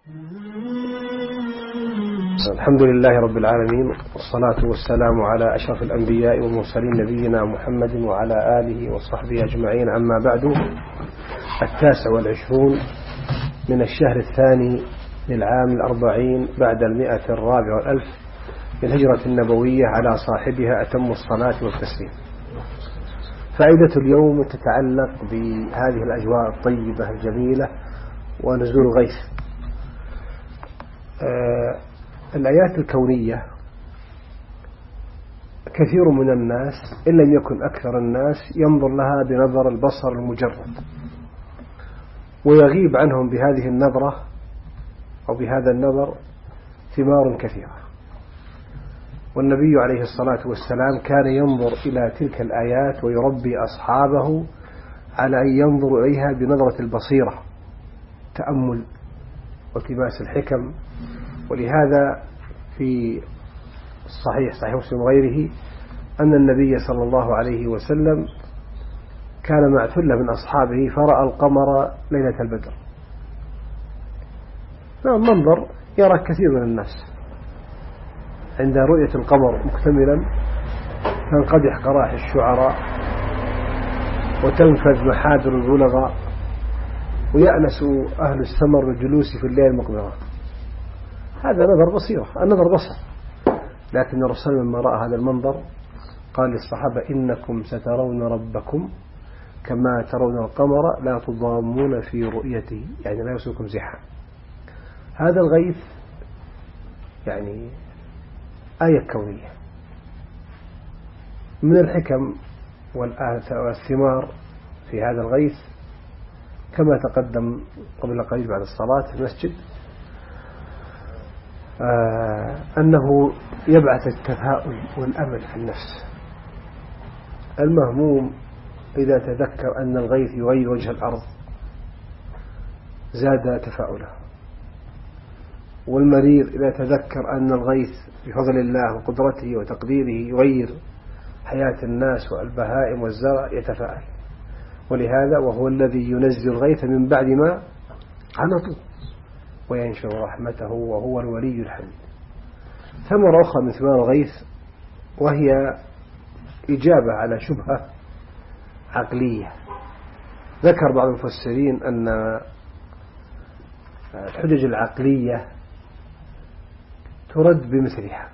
الحمد لله رب العالمين، والصلاة والسلام على أشرف الأنبياء والمرسلين نبينا محمد وعلى آله وصحبه أجمعين. أما بعد، 29 من الشهر الثاني للعام 40 بعد 104 من الهجرة النبوية على صاحبها أتم الصلاة والتسليم. فائدة اليوم تتعلق بهذه الأجواء الطيبة الجميلة ونزول الغيث. الآيات الكونية كثير من الناس إن لم يكن أكثر الناس ينظر لها بنظر البصر المجرد، ويغيب عنهم بهذه النظرة أو بهذا النظر ثمار كثيرة. والنبي عليه الصلاة والسلام كان ينظر إلى تلك الآيات ويربي أصحابه على أن ينظروا إليها بنظرة البصيرة، تأمل والتماس الحكم. ولهذا في صحيح مسلم وغيره أن النبي صلى الله عليه وسلم كان مع ثلة من أصحابه فرأى القمر ليلة البدر. منظر يرى كثير من الناس عند رؤية القمر مكتملا تنقدح قرائح الشعراء وتنفذ محاذر البلغاء ويأنس أهل السمر بالجلوس في الليل المقمرة. هذا نظر بصيرة، النظر بصر. لكن الرسول لما رأى هذا المنظر قال للصحابة: إنكم سترون ربكم كما ترون القمر لا تضامون في رؤيته، يعني لا يصيبكم زحام. هذا الغيث يعني آية كونية. من الحكم والثمار في هذا الغيث كما تقدم قبل قليل بعد الصلاة في المسجد أنه يبعث التفاؤل والأمل في النفس. المهموم إذا تذكر أن الغيث يغير وجه الأرض زاد تفاؤله، والمريض إذا تذكر أن الغيث بفضل الله وقدرته وتقديره يغير حياة الناس والبهائم والزرع يتفاءل. ولهذا وهو الذي ينزل الغيث من بعد ما قنطوا وينشر رحمته وهو الولي الحميد. ثمرة أخرى من ثمار الغيث وهي إجابة على شبهة عقلية. ذكر بعض المفسرين أن الحجج العقلية ترد بمثلها،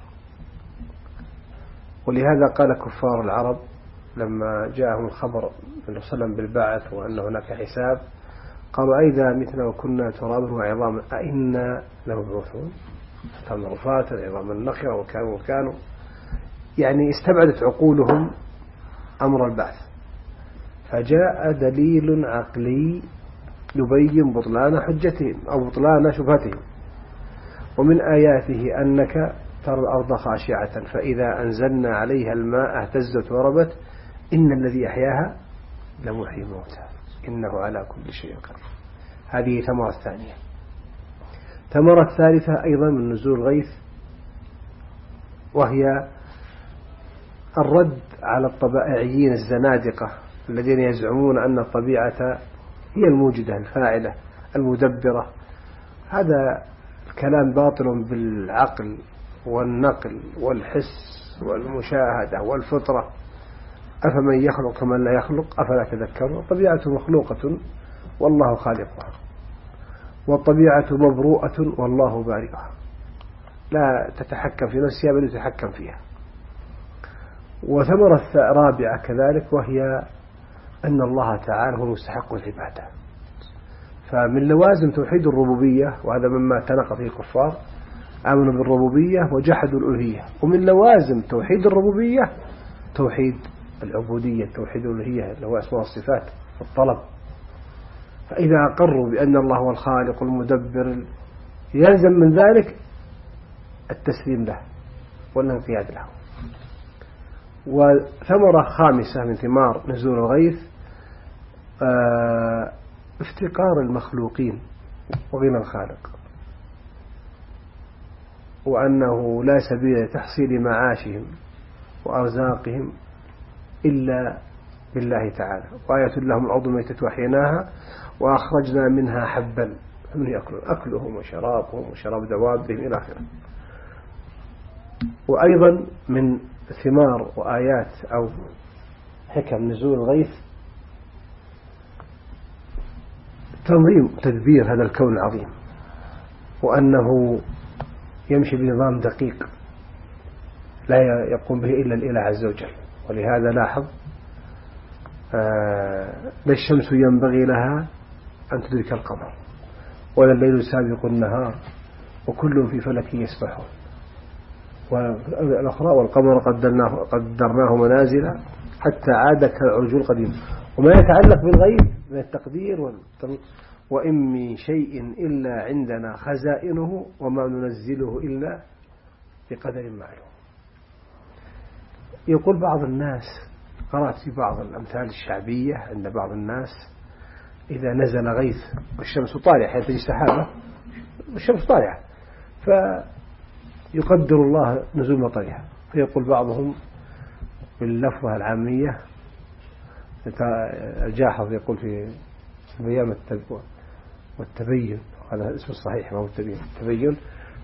ولهذا قال كفار العرب لما جاءهم الخبر من وسلم بالبعث وأن هناك حساب قالوا: أئذا متنا وكنا ترابا وعظاما أئنا لمبعوثون؟ فتم رفات العظام النخرة وكانوا يعني استبعدت عقولهم أمر البعث. فجاء دليل عقلي يبين بطلان حجتهم أو بطلان شبهتهم. ومن آياته أنك ترى الأرض خاشعة فإذا أنزلنا عليها الماء اهتزت وربت إن الذي أحياها لمحيي الموتى إنه على كل شيء قدير. هذه ثمرة الثانية. ثمرة الثالثة أيضا من نزول الغيث وهي الرد على الطبائعيين الزنادقة الذين يزعمون أن الطبيعة هي الموجدة الفاعلة المدبرة. هذا الكلام باطل بالعقل والنقل والحس والمشاهدة والفطرة. أفمن يخلق كمن لا يخلق أفلا تذكرون. الطبيعة مخلوقة والله خالقها، والطبيعة مبروءة والله بارئها، لا تتحكم في نفسها بل يتحكم فيها. وثمرة رابعة كذلك وهي أن الله تعالى هو مستحق العبادة. فمن لوازم توحيد الربوبية، وهذا مما تناقض فيه الكفار، آمنوا بالربوبية وجحدوا الألوهية. ومن لوازم توحيد الربوبية توحيد العبودية، توحيد الألوهية اللي هو أسماء الصفات والطلب. فإذا أقروا بأن الله هو الخالق المدبر يلزم من ذلك التسليم له والانقياد له. وثمرة خامسة من ثمار نزول الغيث افتقار المخلوقين وغنى الخالق، وأنه لا سبيل لتحصيل معاشهم وأرزاقهم إلا بالله تعالى. وآية لهم الأرض ميتة وأحييناها وأخرجنا منها حبا من يأكلون أكلهم وشرابهم وشراب دوابهم إلى آخره. وأيضا من ثمار وآيات أو حكم نزول الغيث تنظيم تدبير هذا الكون العظيم، وأنه يمشي بنظام دقيق لا يقوم به إلا الإله عز وجل. ولهذا لاحظ لا الشمس ينبغي لها أن تدرك القمر ولا الليل سابق النهار وكل في فلك يسبحون. والأخرى والقمر قدرناه منازل حتى عاد كالعرجون القديم. وما يتعلق بالغيب من التقدير وإن من شيء إلا عندنا خزائنه وما ننزله إلا بقدر معلوم. يقول بعض الناس، قرأت في بعض الأمثال الشعبية عند بعض الناس، إذا نزل غيث والشمس طالعة حيث تجي سحابة والشمس طالعة فيقدر الله نزول مطرها، فيقول بعضهم باللفظة العامية الجاحظ يقول في بيان والتبين، هذا اسم الصحيح ما هو التبين،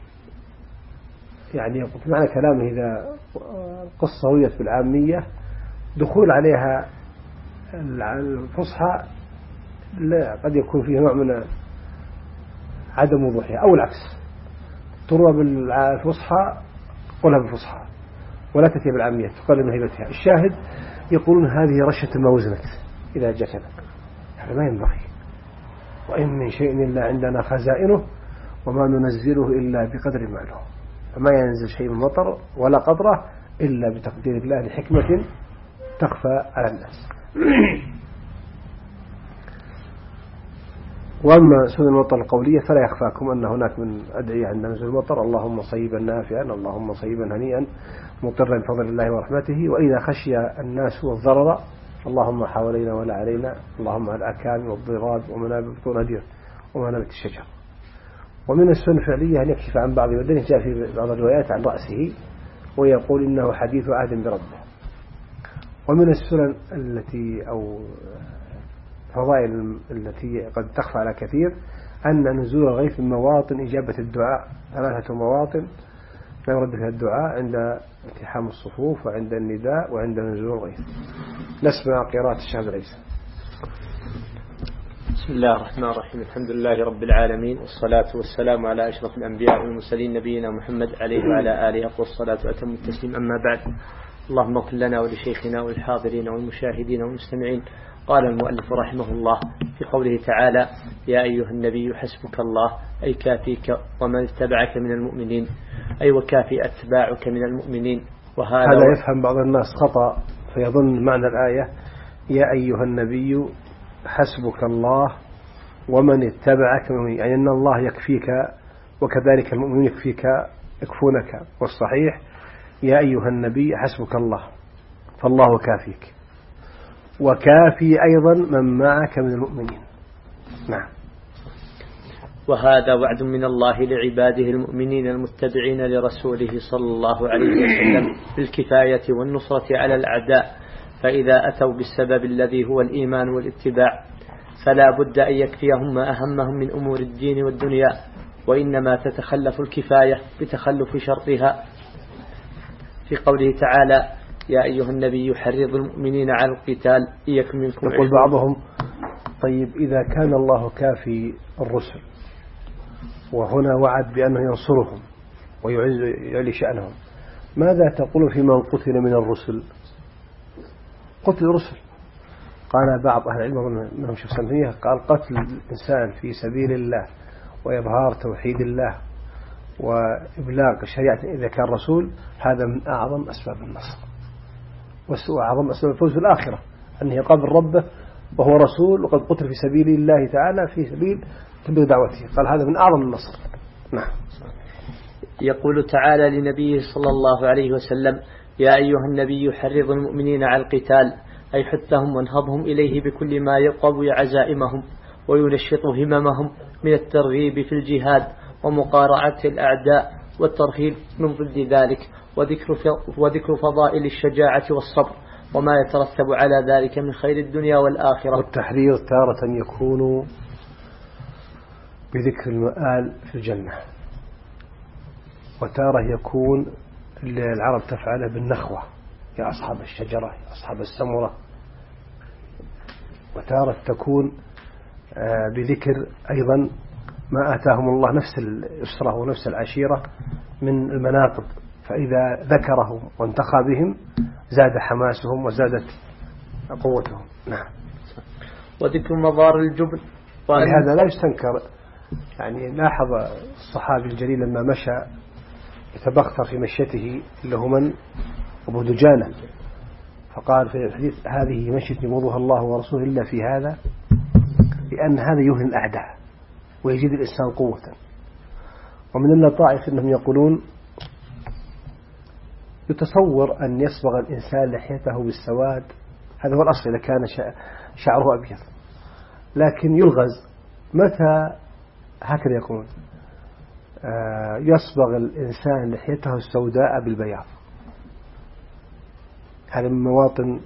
يعني يقول معنى كلامه إذا القصة رويت بالعامية دخول عليها الفصحى لا قد يكون فيه نوع من عدم وضوحها، أو العكس تروى بالفصحى قولها بالفصحى ولا تأتي بالعامية تقل من هيبتها. الشاهد يقولون هذه رشة ما وزنت إذا جكنت، هذا ما ينبغي. وإن من شيء إلا عندنا خزائنه وما ننزله إلا بقدر معلوم، فما ينزل شيء من مطر ولا قدره إلا بتقدير الله لحكمة تخفى على الناس. وأما سنن المطر القولية فلا يخفاكم أن هناك من أدعية عند نزول المطر اللهم صيبا نافعا، اللهم صيبا هنيئا مطرا بفضل الله ورحمته، وإذا خشي الناس والضرر اللهم حوالينا ولا علينا، اللهم على الأكام والضراب ومنابت بطون هدير ومنابت الشجر. ومن السنن الفعلية أن يكشف عن بعض بدنه، جاء في بعض الروايات عن رأسه ويقول إنه حديث عهد بربه. ومن السنن التي أو الفضائل التي قد تخفى على كثير أن نزول الغيث من مواطن إجابة الدعاء، 3 مواطن لا يرد فيها الدعاء: عند التحام الصفوف وعند النداء وعند نزول الغيث. نسمع قراءة الشهادة العيسى. بسم الله الرحمن الرحيم، الحمد لله رب العالمين، والصلاة والسلام على أشرف الأنبياء والمرسلين نبينا محمد عليه وعلى آله أفضل الصلاة وأتم التسليم. أما بعد، اللهم اغفر لنا ولشيخنا والحاضرين والمشاهدين والمستمعين. قال المؤلف رحمه الله في قوله تعالى: يا أيها النبي حسبك الله، أي كافيك ومن اتبعك من المؤمنين، أي وكافي أتباعك من المؤمنين. هذا يفهم بعض الناس خطأ فيظن معنى الآية يا أيها النبي حسبك الله ومن اتبعك من المؤمنين، يعني أن الله يكفيك وكذلك المؤمنون يكفونك. والصحيح يا أيها النبي حسبك الله، فالله كافيك وكافي أيضا من معك من المؤمنين. نعم. وهذا وعد من الله لعباده المؤمنين المتبعين لرسوله صلى الله عليه وسلم بالكفاية والنصرة على الأعداء، فإذا أتوا بالسبب الذي هو الإيمان والاتباع فلا بد أن يكفيهم ما أهمهم من أمور الدين والدنيا، وإنما تتخلف الكفاية بتخلف شرطها في قوله تعالى: يا أيها النبي حرض المؤمنين على القتال إن يكن منكم. يقول بعضهم: طيب إذا كان الله كافي الرسل وهنا وعد بأنه ينصرهم ويعلي شأنهم، ماذا تقول في من قتل من الرسل؟ قتل الرسل قال بعض أهل العلم منهم شيخ سلمية قال: قتل الإنسان في سبيل الله وإظهار توحيد الله وإبلاغ الشريعة إذا كان رسول، هذا من أعظم أسباب النصر وأعظم أسباب الفوز في الآخرة، أنه يقابل ربه وهو رسول وقد قتل في سبيل الله تعالى في سبيل تبليغ دعوته، قال هذا من أعظم النصر. نعم. يقول تعالى لنبيه صلى الله عليه وسلم: يا أيها النبي حرض المؤمنين على القتال، أي حثهم وانهضهم إليه بكل ما يقوي عزائمهم وينشط هممهم من الترغيب في الجهاد ومقارعة الأعداء والترهيب من ضد ذلك، وذكر فضائل الشجاعة والصبر وما يترتب على ذلك من خير الدنيا والآخرة. والتحريض تارة يكون بذكر المآل في الجنة، وتارة يكون اللي العرب تفعله بالنخوة يا أصحاب الشجرة يا أصحاب السمرة، وتارة تكون بذكر أيضا ما آتاهم الله نفس الأسرة ونفس العشيرة من المناقب، فإذا ذكرهم وانتخى بهم زاد حماسهم وزادت قوتهم. نعم. وذكر مضار الجبن. ولهذا لا يستنكر، يعني لاحظ الصحابي الجليل لما مشى يتبختر في مشيته اللي هو من أبو دجانة، فقال في الحديث هذه مشيت يبغضها الله ورسوله إلا في هذا، لأن هذا يهن الأعداء ويزيد الإنسان قوة. ومن اللطائف أنهم يقولون يتصور أن يصبغ الإنسان لحيته بالسواد، هذا هو الأصل إذا كان شعره أبيض، لكن يلغز متى هكذا يقولون يصبغ الإنسان لحيته السوداء بالبياض. هذا من مواطن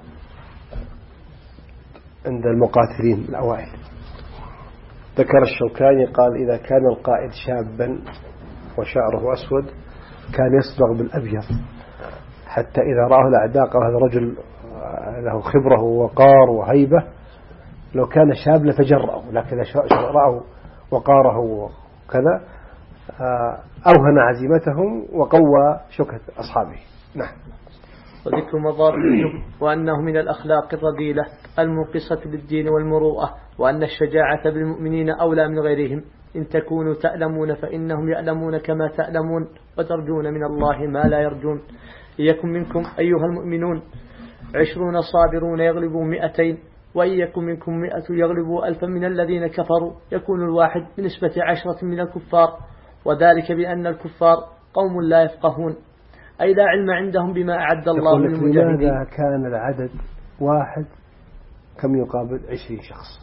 عند المقاتلين الأوائل. ذكر الشوكاني قال إذا كان القائد شابا وشعره أسود كان يصبغ بالأبيض، حتى إذا رآه الأعداء قال هذا رجل له خبرة ووقار وهيبة، لو كان شاب لتجرأه، لكن إذا رأوا وقاره وكذا أوهن عزيمتهم وقوى شوكة أصحابه. نعم. وذكر مضار الجبن، وأنه من الأخلاق الرذيلة المنقصة للدين والمروءة، وأن الشجاعة بالمؤمنين أولى من غيرهم، إن تكونوا تألمون فإنهم يألمون كما تألمون، وترجون من الله ما لا يرجون. ليكن منكم أيها المؤمنون 20 صابرون يغلبوا 200، وإن يكن منكم 100 يغلبوا 1000 من الذين كفروا، يكون الواحد بنسبة 10 من الكفار، وذلك بأن الكفار قوم لا يفقهون، أي لا علم عندهم بما أعد الله للمجاهدين. لماذا كان العدد واحد كم يقابل 20 شخص؟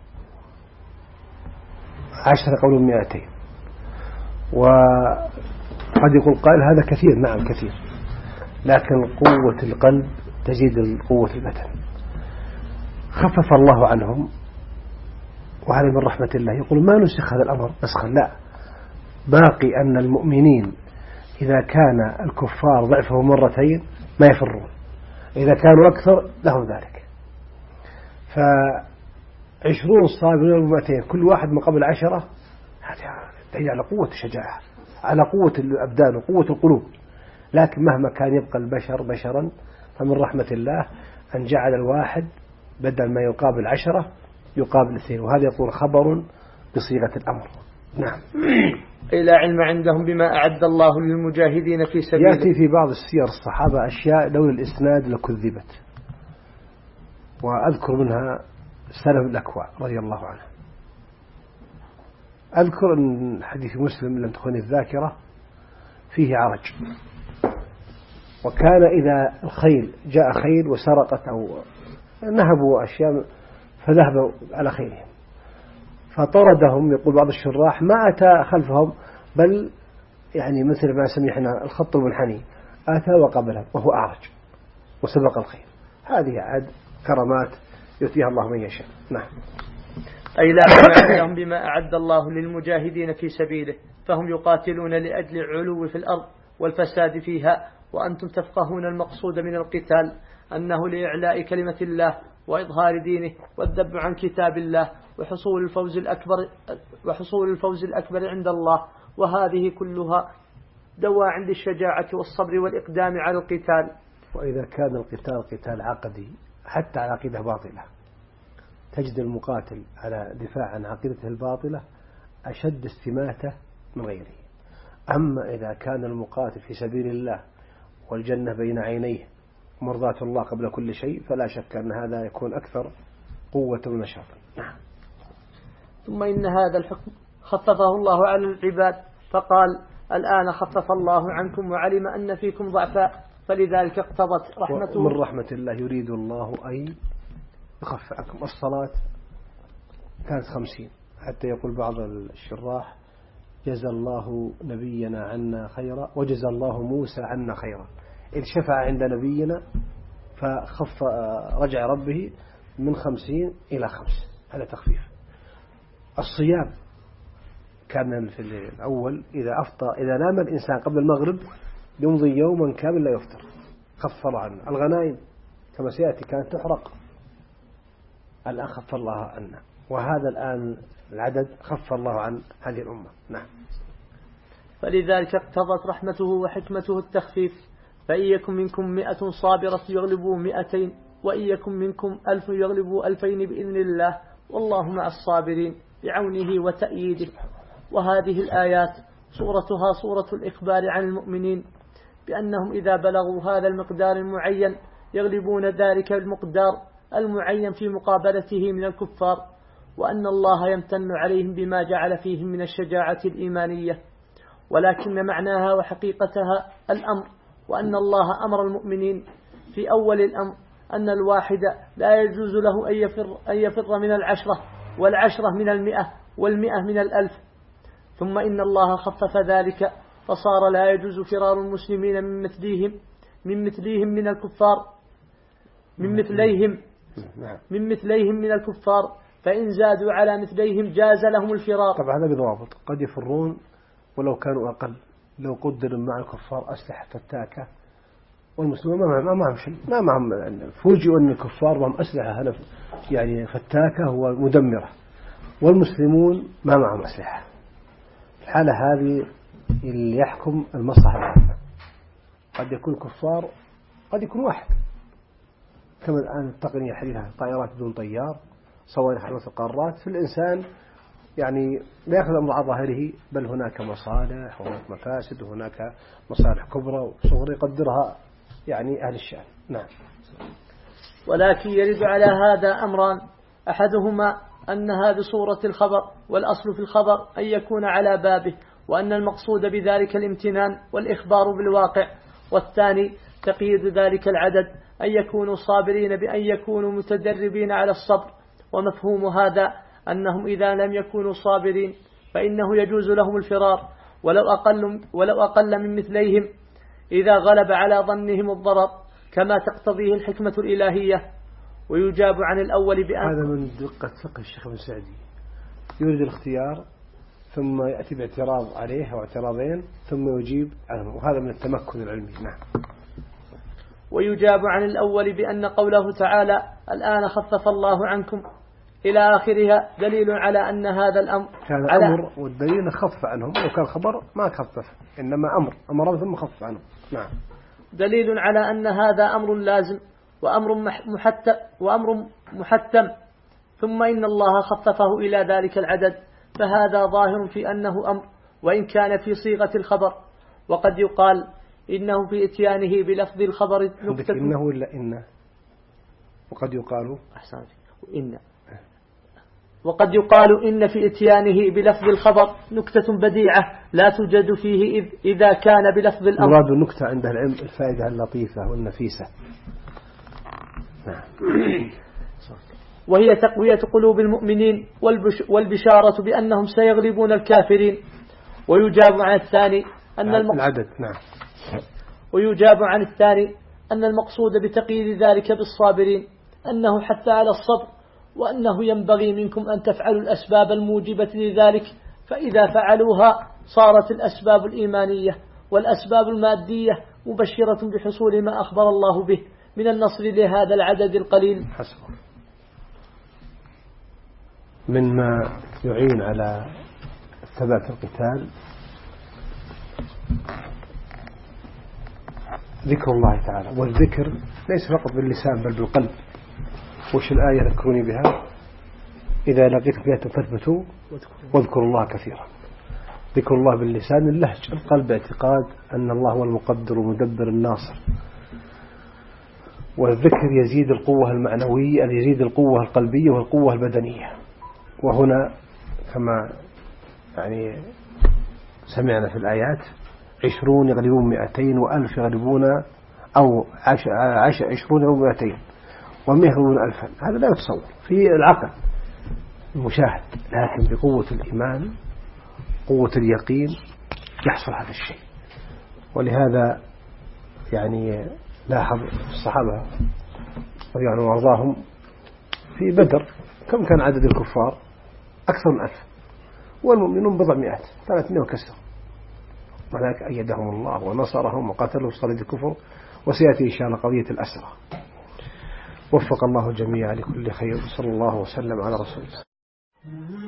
10 قول 200. وقد يقول قائل هذا كثير، نعم كثير، لكن قوة القلب تزيد قوة البدن. خفف الله عنهم، وهذا من رحمة الله. يقول ما نسخ هذا الأمر نسخا، لا، باقي أن المؤمنين إذا كان الكفار ضعفه 2 ما يفرون، إذا كانوا أكثر لهم ذلك. 20 صابرين 200 كل واحد مقابل 10، هذا دليل على قوة الشجاعة، على قوة الأبدان وقوة القلوب. لكن مهما كان يبقى البشر بشرا، فمن رحمة الله أن جعل الواحد بدل ما يقابل 10 يقابل 2، وهذا يقول خبر بصيغة الأمر. نعم. إلى علم عندهم بما أعد الله للمجاهدين في سبيله. يأتي في بعض السير الصحابة أشياء لولا الإسناد لكذبت، وأذكر منها سلم الأكوع رضي الله عنه. أذكر أن حديث مسلم لم تخن الذاكرة فيه عرج، وكان إذا الخيل جاء خيل وسرقت أو نهبوا أشياء فذهبوا على خيلهم، فطردهم. يقول بعض الشراح ما أتى خلفهم، بل يعني مثل ما سمعنا الخط المنحني، أتى وقبلهم وهو أعرج وسبق الخيل. هذه عاد كرامات يؤتيها الله من يشاء. نعم. أي لا علم عندهم بما أعد الله للمجاهدين في سبيله، فهم يقاتلون لأجل العلو في الأرض والفساد فيها، وأنتم تفقهون المقصود من القتال أنه لإعلاء كلمة الله وإظهار دينه والذب عن كتاب الله وحصول الفوز الأكبر عند الله، وهذه كلها دواعٍ للشجاعة والصبر والإقدام على القتال. وإذا كان القتال قتال عقدي حتى على عقيدة باطلة، تجد المقاتل على دفاع عن عقيدته الباطلة أشد استماتة من غيره. أما إذا كان المقاتل في سبيل الله والجنة بين عينيه مرضاة الله قبل كل شيء، فلا شك أن هذا يكون أكثر قوة ونشاطا. نعم. ثم إن هذا الحكم خففه الله على العباد، فقال الآن خفف الله عنكم وعلم أن فيكم ضعفا، فلذلك اقتضت رحمته. من رحمة الله يريد الله أن يخفف عنكم. الصلاة كانت 50، حتى يقول بعض الشراح جزى الله نبينا عنا خيرا وجزى الله موسى عنا خيرا، إذ شفع عند نبينا فخف رجع ربه من 50 إلى 5، هذا تخفيف. الصيام كان في الأول إذا أفطر، إذا نام الإنسان قبل المغرب يمضي يوما كامل لا يفطر، خفر عنه. الغنائم كما سيأتي كانت تحرق، الآن خفر الله عنه، وهذا الآن العدد خفر الله عن هذه الأمة. نعم. فلذلك اقتضت رحمته وحكمته التخفيف، فإن يكن منكم 100 صابرة يغلبوا 200، وإن يكن منكم 1000 يغلبوا 2000 بإذن الله، والله مع الصابرين بعونه وتأييده. وهذه الآيات صورتها صورة الإخبار عن المؤمنين بأنهم إذا بلغوا هذا المقدار المعين يغلبون ذلك المقدار المعين في مقابلته من الكفار، وأن الله يمتن عليهم بما جعل فيهم من الشجاعة الإيمانية. ولكن معناها وحقيقتها الأمر، وأن الله أمر المؤمنين في أول الأمر أن الواحد لا يجوز له أن يفر من 10، وال10 من 100، وال100 من 1000. ثم إن الله خفف ذلك فصار لا يجوز فرار المسلمين من مثليهم من الكفار، من مثليهم من الكفار، فإن زادوا على مثليهم جاز لهم الفرار. طبعا هذا بضوابط، قد يفرون ولو كانوا أقل، لو قدر مع الكفار أسلحة فتاكة، والمسلمين ما معهم شيء، ما معهم. فوجئوا أن الكفار معهم أسلحة يعني فتاكة ومدمرة، والمسلمون ما معهم أسلحة. الحالة هذه اللي يحكم المصلحة العامة. قد يكون كفار، قد يكون واحد، كما الآن التقنية الحديثة طائرات بدون طيار، صواريخ حول القارات. في الإنسان يعني لا يأخذ الأمر على ظاهره، بل هناك مصالح وهناك مفاسد وهناك مصالح كبرى وصغرى يقدرها يعني أهل الشأن. نعم. ولكن يرد على هذا أمران، أحدهما أنها بصورة الخبر، والأصل في الخبر أن يكون على بابه، وأن المقصود بذلك الامتنان والإخبار بالواقع. والثاني تقييد ذلك العدد، أن يكونوا صابرين بأن يكونوا متدربين على الصبر. ومفهوم هذا أنهم إذا لم يكونوا صابرين فإنه يجوز لهم الفرار، ولو أقل من مثليهم إذا غلب على ظنهم الضرر، كما تقتضيه الحكمة الإلهية. ويجاب عن الأول بأن هذا من دقة فقه الشيخ ابن سعدي، يريد الاختيار ثم يأتي باعتراض عليه أو اعتراضين ثم يجيب عنه، وهذا من التمكن العلمي. نعم. ويجاب عن الأول بأن قوله تعالى الآن خفف الله عنكم إلى آخرها دليل على أن هذا الأمر كان أمر، والدليل خف عنهم، لو كان خبر ما خفف، إنما أمر ثم خف عنهم. نعم. دليل على أن هذا أمر لازم وأمر محتم، ثم إن الله خففه إلى ذلك العدد، فهذا ظاهر في أنه أمر وإن كان في صيغة الخبر. وقد يقال إنه في إتيانه بلفظ الخبر نكتة. إنه ولا إنه؟ وقد يقال وقد يقال إن في إتيانه بلفظ الخبر نكتة بديعة لا توجد فيه إذا كان بلفظ الأمر. مراد النكتة عند العلم الفائدة اللطيفة والنفيسة. وهي تقوية قلوب المؤمنين والبشارة بأنهم سيغلبون الكافرين. ويجاب عن الثاني أن العدد. نعم. ويجاب عن الثاني أن المقصود بتقييد ذلك بالصابرين أنه حتى على الصبر، وأنه ينبغي منكم أن تفعلوا الأسباب الموجبة لذلك، فإذا فعلوها صارت الأسباب الإيمانية والأسباب المادية مبشرة بحصول ما أخبر الله به من النصر لهذا العدد القليل. حسنا. مما يعين على ثبات القتال ذكر الله تعالى، والذكر ليس فقط باللسان بل بالقلب. وش الآية ذكروني بها؟ إذا لقيتم فئة فاثبتوا واذكروا الله كثيرا. ذكر الله باللسان اللهج، القلب اعتقاد أن الله هو المقدر المدبر الناصر. والذكر يزيد القوة المعنوية، يزيد القوة القلبية والقوة البدنية. وهنا كما يعني سمعنا في الآيات 20 يغلبون 200 و1000 يغلبون، أو 20 يغلبون 200 و100 يغلبون 1000. هذا لا يتصور في العقل المشاهد، لكن بقوة الإيمان قوة اليقين يحصل هذا الشيء. ولهذا يعني لاحظ الصحابة رضي الله عنهم وارضاهم في بدر كم كان عدد الكفار؟ أكثر من 1000، والمؤمنون بضع مئات 300 وكسر، وذلك أيدهم الله ونصرهم وقتلوا صليب الكفر. وسيأتي إن شاء الله قضية الأسرة. وفق الله الجميع لكل خير، صلى الله وسلم على رسول الله.